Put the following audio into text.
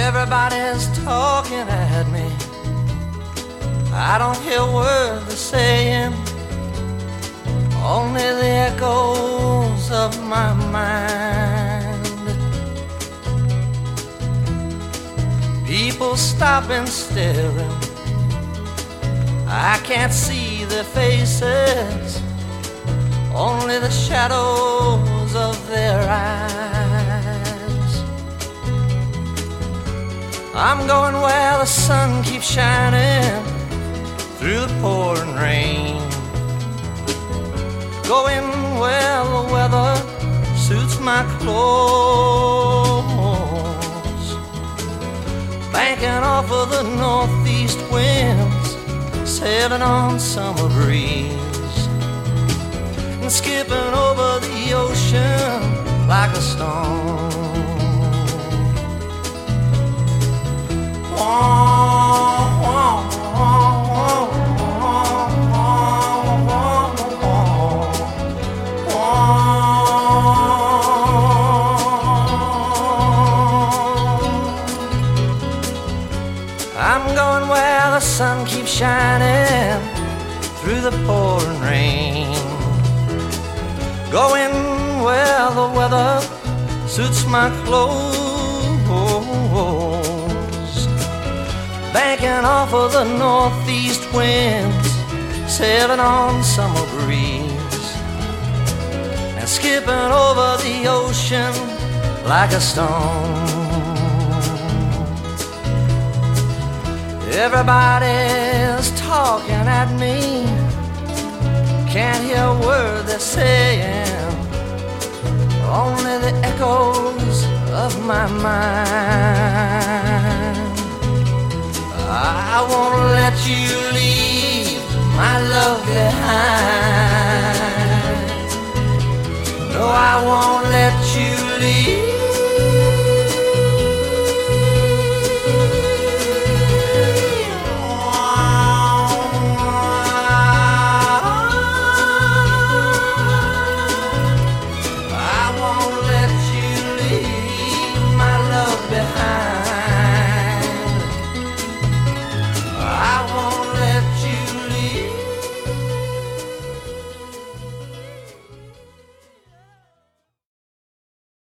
Everybody's talking at me. I don't hear a word they're saying, only the echoes of my mind. People stopping, staring. I can't see their faces, only the shadows of their eyes. I'm going where the sun keeps shining through the pouring rain, going where the weather suits my clothes, banking off of the northeast winds, sailing on summer breeze, and skipping over the ocean like a stone. I'm going where the sun keeps shining through the pouring rain, going where the weather suits my clothes, banking off of the northeast winds, sailing on summer breeze, and skipping over the ocean like a stone. Everybody's talking at me, can't hear a word they're saying, only the echoes of my mind. I won't let you leave my love behind. No, I won't let you leave. I won't let you leave my love behind.